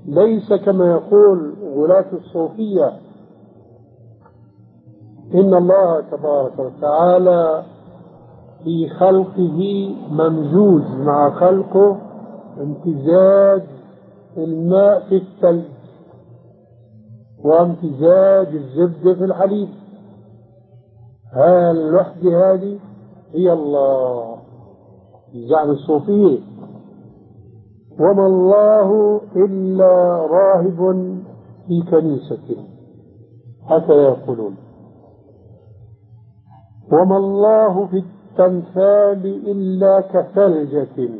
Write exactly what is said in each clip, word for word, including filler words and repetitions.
ليس كما يقول غلاة الصوفية إن الله تبارك وتعالى في خلقه ممزوج مع خلقه امتزاج الماء في الثلج وامتزاج الزبدة في الحليب. هذه الوحدة هذه هي الله زعم الصوفية. وما الله إلا راهب في كنيسة، هكذا يقولون. وما الله في التمثال إلا كثلجة.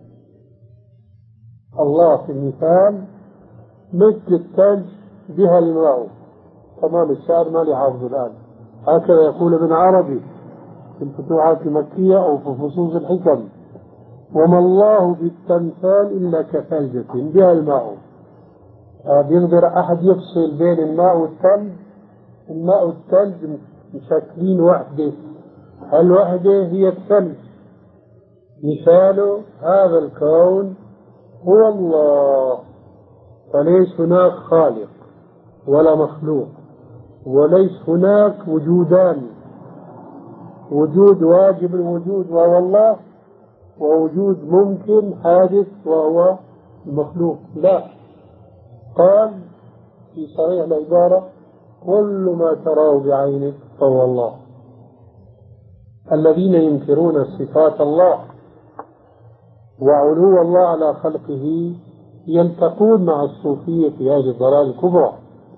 الله في المثال مثل الثلج بها الماء. تمام، الشعر ما لي حافظ الآن. هكذا يقول ابن عربي في الفتوحات المكية أو في فصوص الحكم. وما الله بالتمثال إلا كثلجة بها الماء. بيقدر أحد يفصل بين الماء والثلج؟ الماء والثلج مشكلين وحدة، الوحدة هي الثلج. مثال هذا الكون هو الله، فليس هناك خالق ولا مخلوق، وليس هناك وجودان، وجود واجب الوجود وهو الله، ووجود ممكن حادث وهو المخلوق. لا، قال في صريح العبارة كل ما تراه بعينك فهو الله. الذين ينكرون صفات الله وعلو الله على خلقه يلتقون مع الصوفية في هذه الضلال الكبرى،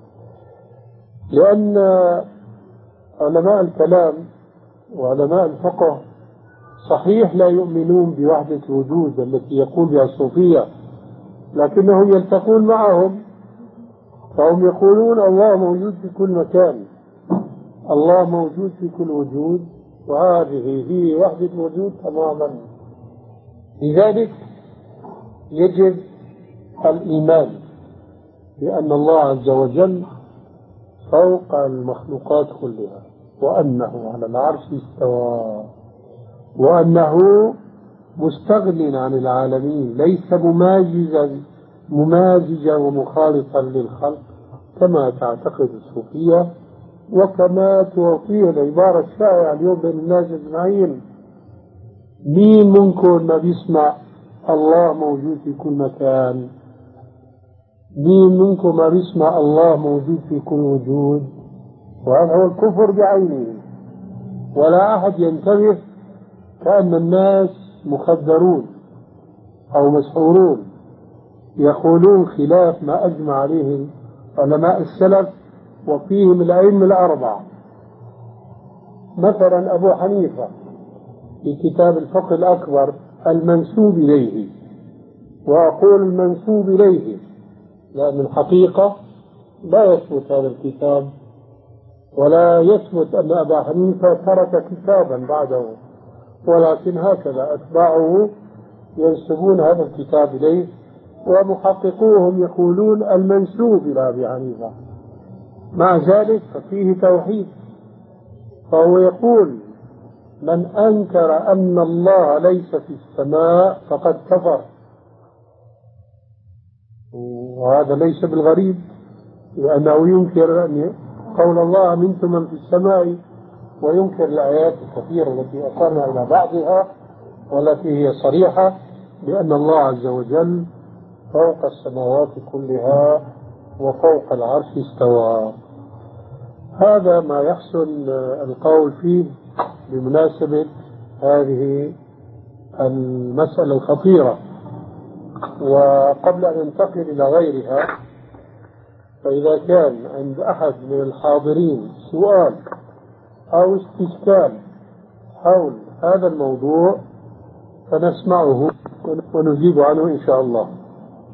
لأن علماء الكلام وعلماء الفقه صحيح لا يؤمنون بوحدة الوجود التي يقول بها الصوفية، لكنهم يلتقون معهم فهم يقولون الله موجود في كل مكان، الله موجود في كل وجود، وهذه هي وحدة الوجود تماما. لذلك يجب الإيمان بأن الله عز وجل فوق المخلوقات كلها، وأنه على العرش استوى، وأنه مستغن عن العالمين، ليس مماجزا ممازجا ومخالطا للخلق كما تعتقد الصوفية وكما تعطيه العبارة الشائعة اليوم بين الناس أجمعين. مين منكم ما بيسمع الله موجود في كل مكان؟ مين منكم ما بيسمع الله موجود في كل وجود؟ وهذا هو الكفر بعينه. ولا أحد ينتبه، كأن الناس مخدرون أو مسحورون يقولون خلاف ما أجمع عليه علماء السلف وفيهم الأئمة الأربعة. مثلا أبو حنيفة في كتاب الفقه الأكبر المنسوب إليه، وأقول المنسوب إليه لأن الحقيقة لا يثبت هذا الكتاب، ولا يثبت أن أبا حنيفة ترك كتابا بعده، ولكن هكذا أتباعه ينسبون هذا الكتاب إليه، ومحققوهم يقولون المنسوب إلى أبي حنيفة. مع ذلك ففيه توحيد، فهو يقول من أنكر أن الله ليس في السماء فقد كفر. وهذا ليس بالغريب، لأنه ينكر أن قول الله أمنتم من في السماء، وينكر الآيات الكثيرة التي أشرنا إلى بعضها والتي هي صريحة بأن الله عز وجل فوق السماوات كلها وفوق العرش استوى. هذا ما يحسن القول فيه بمناسبة هذه المسألة الخطيرة. وقبل أن ننتقل إلى غيرها، فإذا كان عند أحد من الحاضرين سؤال أو استشكال حول هذا الموضوع فنسمعه ونجيب عنه إن شاء الله.